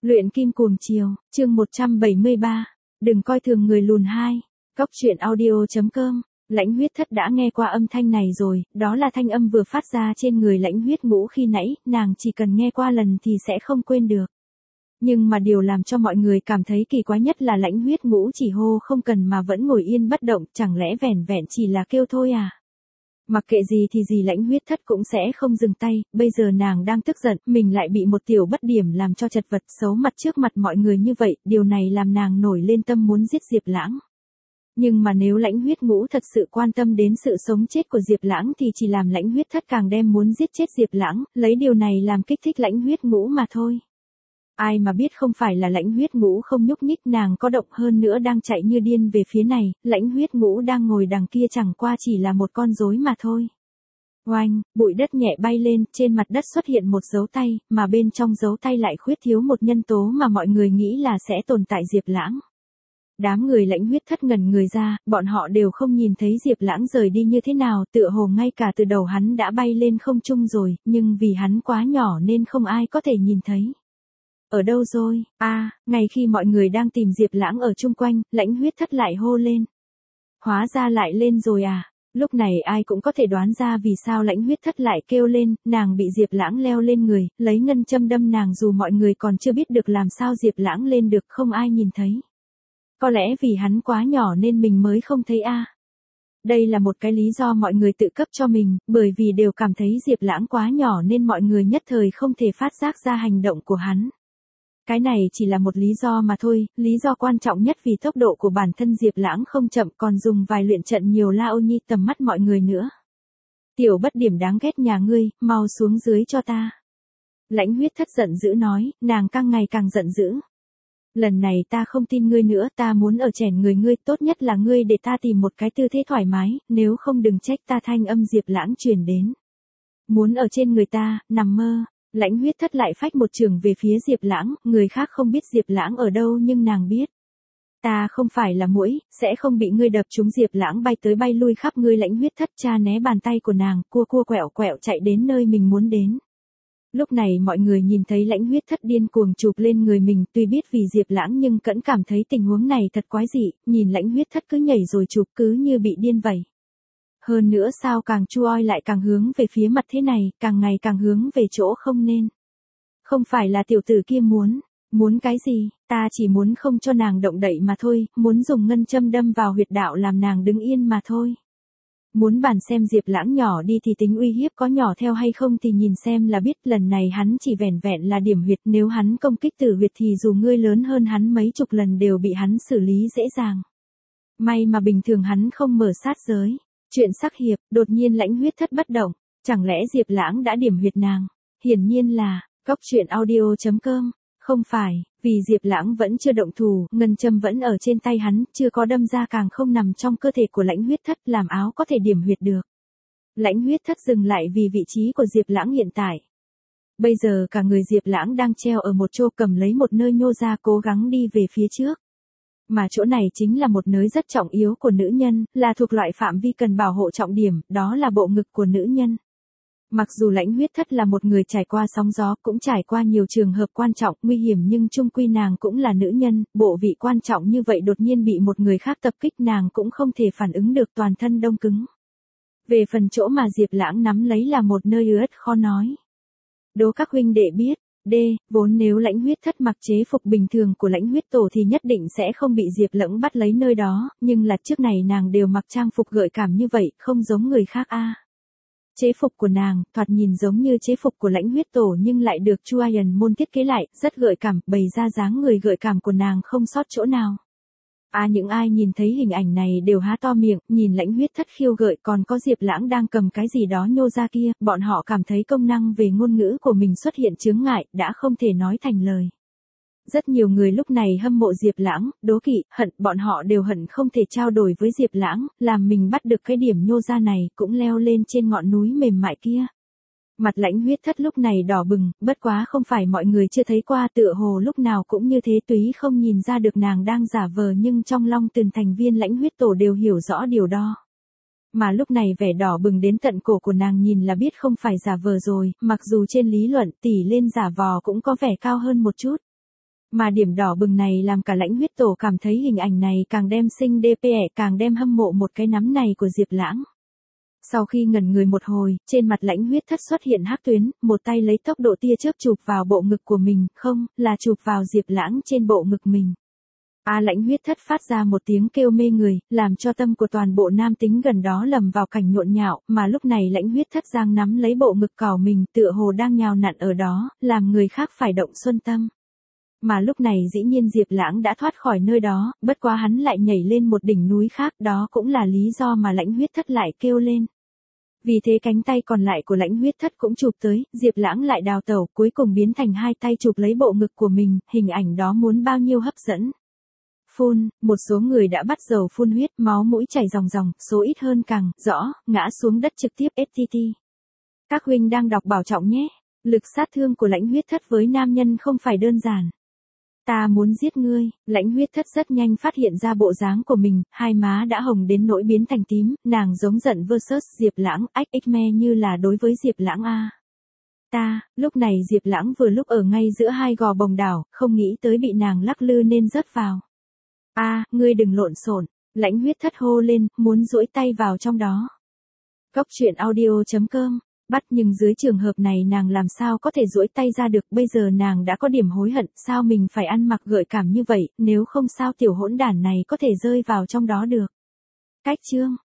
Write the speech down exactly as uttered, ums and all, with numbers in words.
Luyện kim cuồng chiều, chương một trăm bảy mươi ba. Đừng coi thường người lùn hai. Góc truyện audio.com. Lãnh huyết thất đã nghe qua âm thanh này rồi, đó là thanh âm vừa phát ra trên người lãnh huyết ngũ khi nãy, nàng chỉ cần nghe qua lần thì sẽ không quên được. Nhưng mà điều làm cho mọi người cảm thấy kỳ quái nhất là lãnh huyết ngũ chỉ hô không cần mà vẫn ngồi yên bất động, chẳng lẽ vẻn vẹn chỉ là kêu thôi à? Mặc kệ gì thì gì lãnh huyết thất cũng sẽ không dừng tay, bây giờ nàng đang tức giận, mình lại bị một tiểu bất điểm làm cho chật vật xấu mặt trước mặt mọi người như vậy, điều này làm nàng nổi lên tâm muốn giết Diệp Lãng. Nhưng mà nếu lãnh huyết ngũ thật sự quan tâm đến sự sống chết của Diệp Lãng thì chỉ làm lãnh huyết thất càng đem muốn giết chết Diệp Lãng, lấy điều này làm kích thích lãnh huyết ngũ mà thôi. Ai mà biết không phải là lãnh huyết ngũ không nhúc nhích, nàng có động hơn nữa đang chạy như điên về phía này, lãnh huyết ngũ đang ngồi đằng kia chẳng qua chỉ là một con rối mà thôi. Oanh, bụi đất nhẹ bay lên, trên mặt đất xuất hiện một dấu tay, mà bên trong dấu tay lại khuyết thiếu một nhân tố mà mọi người nghĩ là sẽ tồn tại Diệp Lãng. Đám người lãnh huyết thất ngẩn người ra, bọn họ đều không nhìn thấy Diệp Lãng rời đi như thế nào, tựa hồ ngay cả từ đầu hắn đã bay lên không trung rồi, nhưng vì hắn quá nhỏ nên không ai có thể nhìn thấy. Ở đâu rồi? A, à, ngay khi mọi người đang tìm Diệp Lãng ở chung quanh, lãnh huyết thất lại hô lên. Hóa ra lại lên rồi à? Lúc này ai cũng có thể đoán ra vì sao lãnh huyết thất lại kêu lên, nàng bị Diệp Lãng leo lên người, lấy ngân châm đâm nàng dù mọi người còn chưa biết được làm sao Diệp Lãng lên được, không ai nhìn thấy. Có lẽ vì hắn quá nhỏ nên mình mới không thấy a. À. Đây là một cái lý do mọi người tự cấp cho mình, bởi vì đều cảm thấy Diệp Lãng quá nhỏ nên mọi người nhất thời không thể phát giác ra hành động của hắn. Cái này chỉ là một lý do mà thôi, lý do quan trọng nhất vì tốc độ của bản thân Diệp Lãng không chậm, còn dùng vài luyện trận nhiều Lao Nhi tầm mắt mọi người nữa. Tiểu bất điểm đáng ghét nhà ngươi, mau xuống dưới cho ta. Lãnh huyết thất giận dữ nói, nàng càng ngày càng giận dữ. Lần này ta không tin ngươi nữa, ta muốn ở chèn người ngươi, tốt nhất là ngươi để ta tìm một cái tư thế thoải mái, nếu không đừng trách ta. Thanh âm Diệp Lãng truyền đến. Muốn ở trên người ta, nằm mơ. Lãnh huyết thất lại phách một trường về phía Diệp Lãng, người khác không biết Diệp Lãng ở đâu nhưng nàng biết. Ta không phải là muỗi, sẽ không bị ngươi đập trúng. Diệp Lãng bay tới bay lui khắp người lãnh huyết thất, cha né bàn tay của nàng, cua cua quẹo quẹo chạy đến nơi mình muốn đến. Lúc này mọi người nhìn thấy lãnh huyết thất điên cuồng chụp lên người mình, tuy biết vì Diệp Lãng nhưng vẫn cảm thấy tình huống này thật quái dị, nhìn lãnh huyết thất cứ nhảy rồi chụp cứ như bị điên vậy. Hơn nữa sao càng chu oi lại càng hướng về phía mặt thế này, càng ngày càng hướng về chỗ không nên. Không phải là tiểu tử kia muốn, muốn cái gì, ta chỉ muốn không cho nàng động đậy mà thôi, muốn dùng ngân châm đâm vào huyệt đạo làm nàng đứng yên mà thôi. Muốn bàn xem Diệp Lãng nhỏ đi thì tính uy hiếp có nhỏ theo hay không thì nhìn xem là biết, lần này hắn chỉ vẻn vẹn là điểm huyệt, nếu hắn công kích tử huyệt thì dù ngươi lớn hơn hắn mấy chục lần đều bị hắn xử lý dễ dàng. May mà bình thường hắn không mở sát giới. Chuyện sắc hiệp, đột nhiên lãnh huyết thất bất động, chẳng lẽ Diệp Lãng đã điểm huyệt nàng? Hiển nhiên là, góc truyện audio.com, không phải, vì Diệp Lãng vẫn chưa động thủ, ngân châm vẫn ở trên tay hắn, chưa có đâm ra càng không nằm trong cơ thể của lãnh huyết thất, làm áo có thể điểm huyệt được. Lãnh huyết thất dừng lại vì vị trí của Diệp Lãng hiện tại. Bây giờ cả người Diệp Lãng đang treo ở một chỗ, cầm lấy một nơi nhô ra cố gắng đi về phía trước. Mà chỗ này chính là một nơi rất trọng yếu của nữ nhân, là thuộc loại phạm vi cần bảo hộ trọng điểm, đó là bộ ngực của nữ nhân. Mặc dù lãnh huyết thất là một người trải qua sóng gió, cũng trải qua nhiều trường hợp quan trọng, nguy hiểm, nhưng chung quy nàng cũng là nữ nhân, bộ vị quan trọng như vậy đột nhiên bị một người khác tập kích, nàng cũng không thể phản ứng được, toàn thân đông cứng. Về phần chỗ mà Diệp Lãng nắm lấy là một nơi ướt khó nói. Đố các huynh đệ biết. D. Vốn nếu lãnh huyết thất mặc chế phục bình thường của lãnh huyết tổ thì nhất định sẽ không bị Diệp Lãng bắt lấy nơi đó, nhưng là trước này nàng đều mặc trang phục gợi cảm như vậy, không giống người khác a. À. Chế phục của nàng, thoạt nhìn giống như chế phục của lãnh huyết tổ nhưng lại được Chu Iron môn thiết kế lại, rất gợi cảm, bày ra dáng người gợi cảm của nàng không sót chỗ nào. À, những ai nhìn thấy hình ảnh này đều há to miệng, nhìn lãnh huyết thất khiêu gợi, còn có Diệp Lãng đang cầm cái gì đó nhô ra kia, bọn họ cảm thấy công năng về ngôn ngữ của mình xuất hiện chướng ngại, đã không thể nói thành lời. Rất nhiều người lúc này hâm mộ Diệp Lãng, đố kỵ, hận, bọn họ đều hận không thể trao đổi với Diệp Lãng, làm mình bắt được cái điểm nhô ra này, cũng leo lên trên ngọn núi mềm mại kia. Mặt lãnh huyết thất lúc này đỏ bừng, bất quá không phải mọi người chưa thấy qua, tựa hồ lúc nào cũng như thế, túy không nhìn ra được nàng đang giả vờ, nhưng trong Long Tuyền thành viên lãnh huyết tổ đều hiểu rõ điều đó. Mà lúc này vẻ đỏ bừng đến tận cổ của nàng nhìn là biết không phải giả vờ rồi, mặc dù trên lý luận tỷ lên giả vò cũng có vẻ cao hơn một chút. Mà điểm đỏ bừng này làm cả Lãnh Huyết Tổ cảm thấy hình ảnh này càng đem xinh đê pê ẻ, càng đem hâm mộ một cái nắm này của Diệp Lãng. Sau khi ngẩn người một hồi, trên mặt Lãnh Huyết Thất xuất hiện hắc tuyến, một tay lấy tốc độ tia chớp chụp vào bộ ngực của mình, không, là chụp vào Diệp Lãng trên bộ ngực mình. A Lãnh Huyết Thất phát ra một tiếng kêu mê người, làm cho tâm của toàn bộ nam tính gần đó lầm vào cảnh nhộn nhạo, mà lúc này Lãnh Huyết Thất giang nắm lấy bộ ngực cào mình, tựa hồ đang nhào nặn ở đó, làm người khác phải động xuân tâm. Mà lúc này dĩ nhiên Diệp Lãng đã thoát khỏi nơi đó, bất quá hắn lại nhảy lên một đỉnh núi khác, đó cũng là lý do mà Lãnh Huyết Thất lại kêu lên. Vì thế cánh tay còn lại của Lãnh Huyết Thất cũng chụp tới, Diệp Lãng lại đào tẩu, cuối cùng biến thành hai tay chụp lấy bộ ngực của mình, hình ảnh đó muốn bao nhiêu hấp dẫn. Phun, một số người đã bắt đầu phun huyết, máu mũi chảy ròng ròng, số ít hơn càng rõ, ngã xuống đất trực tiếp ét tê tê. Các huynh đang đọc bảo trọng nhé. Lực sát thương của Lãnh Huyết Thất với nam nhân không phải đơn giản. Ta muốn giết ngươi. Lãnh Huyết Thất rất nhanh phát hiện ra bộ dáng của mình, hai má đã hồng đến nỗi biến thành tím, nàng giống giận versus Diệp Lãng, ách ích me như là đối với Diệp Lãng a. Ta, lúc này Diệp Lãng vừa lúc ở ngay giữa hai gò bồng đảo, không nghĩ tới bị nàng lắc lư nên rớt vào. A, à, ngươi đừng lộn xộn. Lãnh Huyết Thất hô lên, muốn duỗi tay vào trong đó. Cốc truyện audio chấm com. Bắt, nhưng dưới trường hợp này nàng làm sao có thể duỗi tay ra được, bây giờ nàng đã có điểm hối hận, sao mình phải ăn mặc gợi cảm như vậy, nếu không sao tiểu hỗn đản này có thể rơi vào trong đó được. Cách chương